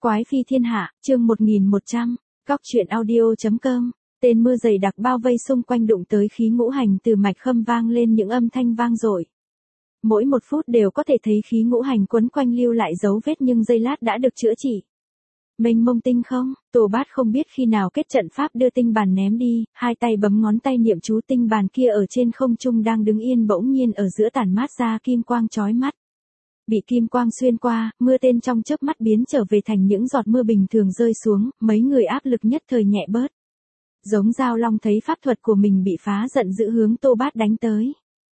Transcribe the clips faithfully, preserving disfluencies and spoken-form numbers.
Quái phi thiên hạ, chương một nghìn một trăm, góc truyện audio.com, tên mưa dày đặc bao vây xung quanh đụng tới khí ngũ hành từ mạch khâm vang lên những âm thanh vang dội. Mỗi một phút đều có thể thấy khí ngũ hành quấn quanh lưu lại dấu vết nhưng giây lát đã được chữa trị. Mênh mông tinh không, Tô Bát không biết khi nào kết trận pháp đưa tinh bàn ném đi, hai tay bấm ngón tay niệm chú tinh bàn kia ở trên không trung đang đứng yên bỗng nhiên ở giữa tản mát ra kim quang chói mắt. Bị kim quang xuyên qua, mưa tên trong chớp mắt biến trở về thành những giọt mưa bình thường rơi xuống, mấy người áp lực nhất thời nhẹ bớt. Giống Giao Long thấy pháp thuật của mình bị phá giận dữ hướng Tô Bát đánh tới.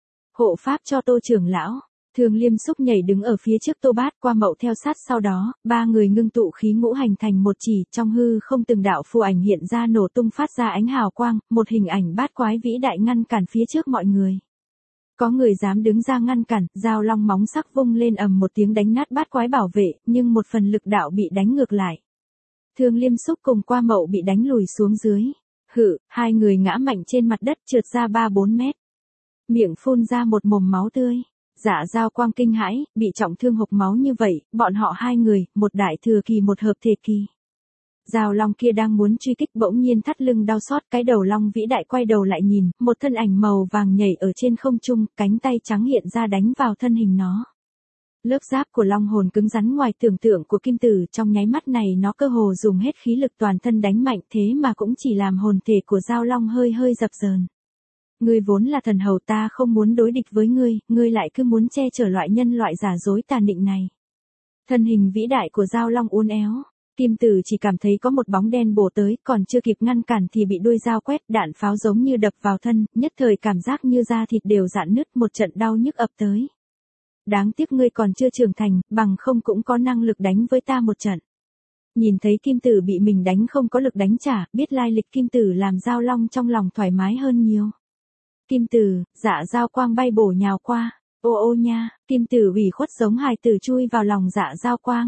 Hộ pháp cho Tô trưởng lão. Thường Liêm Xúc nhảy đứng ở phía trước Tô Bát, Qua Mậu theo sát sau đó, ba người ngưng tụ khí ngũ hành thành một chỉ, trong hư không từng đạo phù ảnh hiện ra nổ tung phát ra ánh hào quang, một hình ảnh bát quái vĩ đại ngăn cản phía trước mọi người. Có người dám đứng ra ngăn cản, Giao Long móng sắc vung lên ầm một tiếng đánh nát bát quái bảo vệ, nhưng một phần lực đạo bị đánh ngược lại. Thường Liêm Xúc cùng Qua Mậu bị đánh lùi xuống dưới. Hự, hai người ngã mạnh trên mặt đất trượt ra ba bốn mét. Miệng phun ra một mồm máu tươi. Dạ Giao Quang kinh hãi, bị trọng thương hộc máu như vậy, bọn họ hai người, một đại thừa kỳ một hợp thể kỳ. Giao Long kia đang muốn truy kích bỗng nhiên thắt lưng đau xót, cái đầu long vĩ đại quay đầu lại nhìn, một thân ảnh màu vàng nhảy ở trên không trung, cánh tay trắng hiện ra đánh vào thân hình nó. Lớp giáp của long hồn cứng rắn ngoài tưởng tượng của kim tử, trong nháy mắt này nó cơ hồ dùng hết khí lực toàn thân đánh mạnh, thế mà cũng chỉ làm hồn thể của Giao Long hơi hơi dập dờn. Ngươi vốn là thần hầu, ta không muốn đối địch với ngươi, ngươi lại cứ muốn che chở loại nhân loại giả dối tà nịnh này. Thân hình vĩ đại của Giao Long uốn éo. Kim Tử chỉ cảm thấy có một bóng đen bổ tới, còn chưa kịp ngăn cản thì bị đuôi dao quét, đạn pháo giống như đập vào thân, nhất thời cảm giác như da thịt đều rạn nứt, một trận đau nhức ập tới. Đáng tiếc ngươi còn chưa trưởng thành, bằng không cũng có năng lực đánh với ta một trận. Nhìn thấy Kim Tử bị mình đánh không có lực đánh trả, biết lai lịch Kim Tử làm Giao Long trong lòng thoải mái hơn nhiều. Kim Tử, Dạ Giao Quang bay bổ nhào qua, ô ô nha, Kim Tử ủy khuất giống hài tử chui vào lòng Dạ Giao Quang.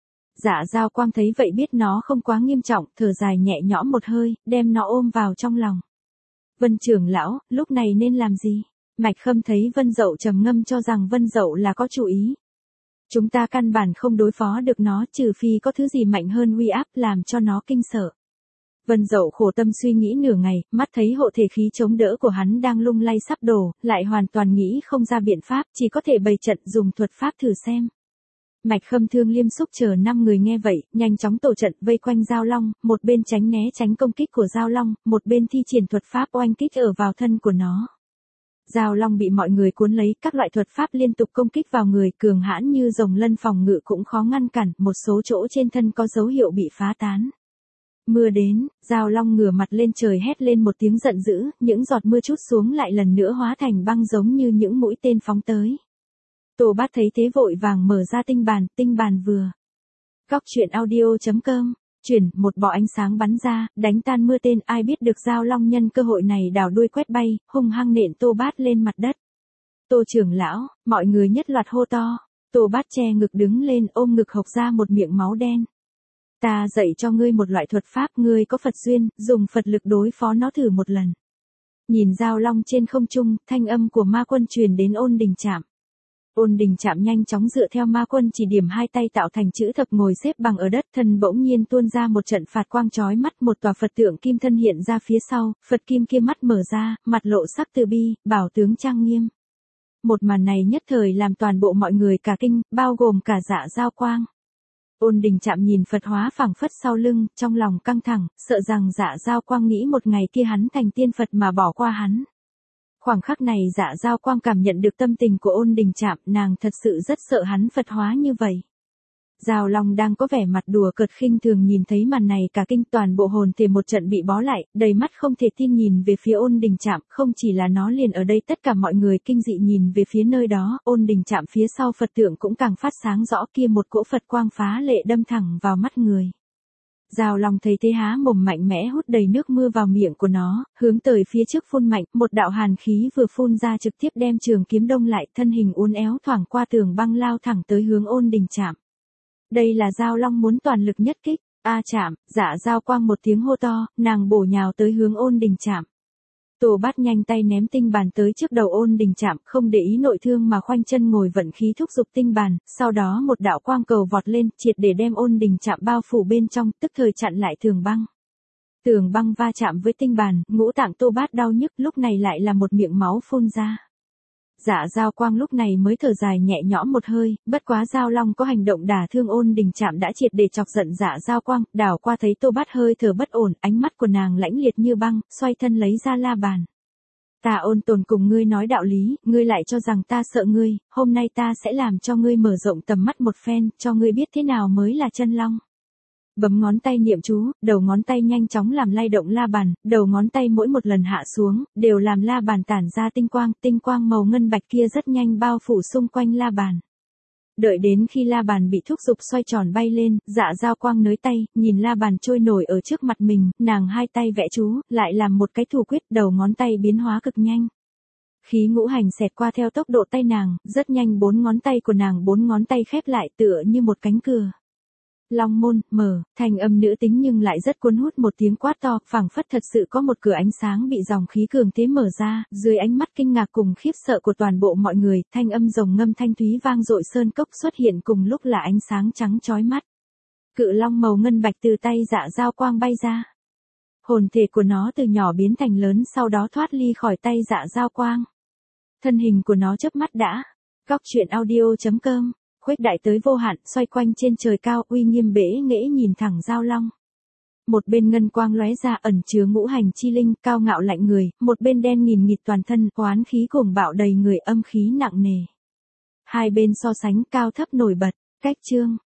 Dạ Giao Quang thấy vậy biết nó không quá nghiêm trọng, thở dài nhẹ nhõm một hơi, đem nó ôm vào trong lòng. Vân trưởng lão, lúc này nên làm gì? Mạch Khâm thấy Vân Dậu trầm ngâm cho rằng Vân Dậu là có chủ ý. Chúng ta căn bản không đối phó được nó, trừ phi có thứ gì mạnh hơn uy áp làm cho nó kinh sợ. Vân Dậu khổ tâm suy nghĩ nửa ngày, mắt thấy hộ thể khí chống đỡ của hắn đang lung lay sắp đổ, lại hoàn toàn nghĩ không ra biện pháp, chỉ có thể bày trận dùng thuật pháp thử xem. Mạch Khâm Thương Liêm Xúc chờ năm người nghe vậy, nhanh chóng tổ trận vây quanh Giao Long, một bên tránh né tránh công kích của Giao Long, một bên thi triển thuật pháp oanh kích ở vào thân của nó. Giao Long bị mọi người cuốn lấy, các loại thuật pháp liên tục công kích vào người, cường hãn như rồng lân phòng ngự cũng khó ngăn cản, một số chỗ trên thân có dấu hiệu bị phá tán. Mưa đến, Giao Long ngửa mặt lên trời hét lên một tiếng giận dữ, những giọt mưa trút xuống lại lần nữa hóa thành băng giống như những mũi tên phóng tới. Tô Bát thấy thế vội vàng mở ra tinh bàn, tinh bàn vừa. Góc truyện audio.com, chuyển, một bọ ánh sáng bắn ra, đánh tan mưa tên, ai biết được Giao Long nhân cơ hội này đảo đuôi quét bay, hung hăng nện Tô Bát lên mặt đất. Tô trưởng lão, mọi người nhất loạt hô to. Tô Bát che ngực đứng lên ôm ngực hộc ra một miệng máu đen. Ta dạy cho ngươi một loại thuật pháp, ngươi có Phật duyên, dùng Phật lực đối phó nó thử một lần. Nhìn Giao Long trên không trung, thanh âm của ma quân truyền đến Ôn Đình Trạm. Ôn Đình Trạm nhanh chóng dựa theo ma quân chỉ điểm, hai tay tạo thành chữ thập ngồi xếp bằng ở đất, thân bỗng nhiên tuôn ra một trận phạt quang chói mắt, một tòa Phật tượng kim thân hiện ra phía sau, Phật kim kia mắt mở ra, mặt lộ sắc từ bi, bảo tướng trang nghiêm. Một màn này nhất thời làm toàn bộ mọi người cả kinh, bao gồm cả Dạ Giao Quang. Ôn Đình Trạm nhìn Phật hóa phảng phất sau lưng, trong lòng căng thẳng, sợ rằng Dạ Giao Quang nghĩ một ngày kia hắn thành tiên Phật mà bỏ qua hắn. Khoảng khắc này Dạ Giao Quang cảm nhận được tâm tình của Ôn Đình Trạm, nàng thật sự rất sợ hắn Phật hóa như vậy. Giao Long đang có vẻ mặt đùa cợt khinh thường nhìn thấy màn này cả kinh, toàn bộ hồn thể một trận bị bó lại, đầy mắt không thể tin nhìn về phía Ôn Đình Trạm, không chỉ là nó liền ở đây tất cả mọi người kinh dị nhìn về phía nơi đó, Ôn Đình Trạm phía sau Phật tượng cũng càng phát sáng rõ, kia một cỗ Phật quang phá lệ đâm thẳng vào mắt người. Giao Long thấy thế há mồm mạnh mẽ hút đầy nước mưa vào miệng của nó, hướng tới phía trước phun mạnh, một đạo hàn khí vừa phun ra trực tiếp đem trường kiếm đông lại, thân hình uốn éo thoảng qua tường băng lao thẳng tới hướng Ôn Đình Trạm. Đây là Giao Long muốn toàn lực nhất kích, a Trạm, Dạ Giao Quang một tiếng hô to, nàng bổ nhào tới hướng Ôn Đình Trạm. Tô Bát nhanh tay ném tinh bàn tới trước đầu Ôn Đình Trạm, không để ý nội thương mà khoanh chân ngồi vận khí thúc giục tinh bàn, sau đó một đạo quang cầu vọt lên, triệt để đem Ôn Đình Trạm bao phủ bên trong, tức thời chặn lại tường băng. Tường băng va chạm với tinh bàn, ngũ tạng Tô Bát đau nhức, lúc này lại là một miệng máu phun ra. Dạ Dao Quang lúc này mới thở dài nhẹ nhõm một hơi, bất quá Giao Long có hành động đả thương Ôn Đình Trạm đã triệt để chọc giận Dạ Dao Quang, đảo qua thấy Tô Bát hơi thở bất ổn, ánh mắt của nàng lãnh liệt như băng, xoay thân lấy ra la bàn. Ta Ôn Tồn cùng ngươi nói đạo lý, ngươi lại cho rằng ta sợ ngươi, hôm nay ta sẽ làm cho ngươi mở rộng tầm mắt một phen, cho ngươi biết thế nào mới là chân long. Bấm ngón tay niệm chú, đầu ngón tay nhanh chóng làm lay động la bàn, đầu ngón tay mỗi một lần hạ xuống, đều làm la bàn tản ra tinh quang, tinh quang màu ngân bạch kia rất nhanh bao phủ xung quanh la bàn. Đợi đến khi la bàn bị thúc giục xoay tròn bay lên, Dạ Dao Quang nới tay, nhìn la bàn trôi nổi ở trước mặt mình, nàng hai tay vẽ chú, lại làm một cái thủ quyết, đầu ngón tay biến hóa cực nhanh. Khí ngũ hành xẹt qua theo tốc độ tay nàng, rất nhanh bốn ngón tay của nàng bốn ngón tay khép lại tựa như một cánh cửa. Long môn, mở, thành âm nữ tính nhưng lại rất cuốn hút, một tiếng quát to, phảng phất thật sự có một cửa ánh sáng bị dòng khí cường thế mở ra, dưới ánh mắt kinh ngạc cùng khiếp sợ của toàn bộ mọi người, thanh âm rồng ngâm thanh thúy vang dội sơn cốc xuất hiện cùng lúc là ánh sáng trắng chói mắt. Cự long màu ngân bạch từ tay Dạ Dao Quang bay ra. Hồn thể của nó từ nhỏ biến thành lớn, sau đó thoát ly khỏi tay Dạ Dao Quang. Thân hình của nó chớp mắt đã. Góc truyện audio chấm com khuếch đại tới vô hạn, xoay quanh trên trời cao, uy nghiêm bể nghễ nhìn thẳng Giao Long. Một bên ngân quang lóe ra ẩn chứa ngũ hành chi linh, cao ngạo lạnh người, một bên đen nghìn nghịt toàn thân, oán khí cuồng bạo đầy người, âm khí nặng nề. Hai bên so sánh cao thấp nổi bật, cách chương.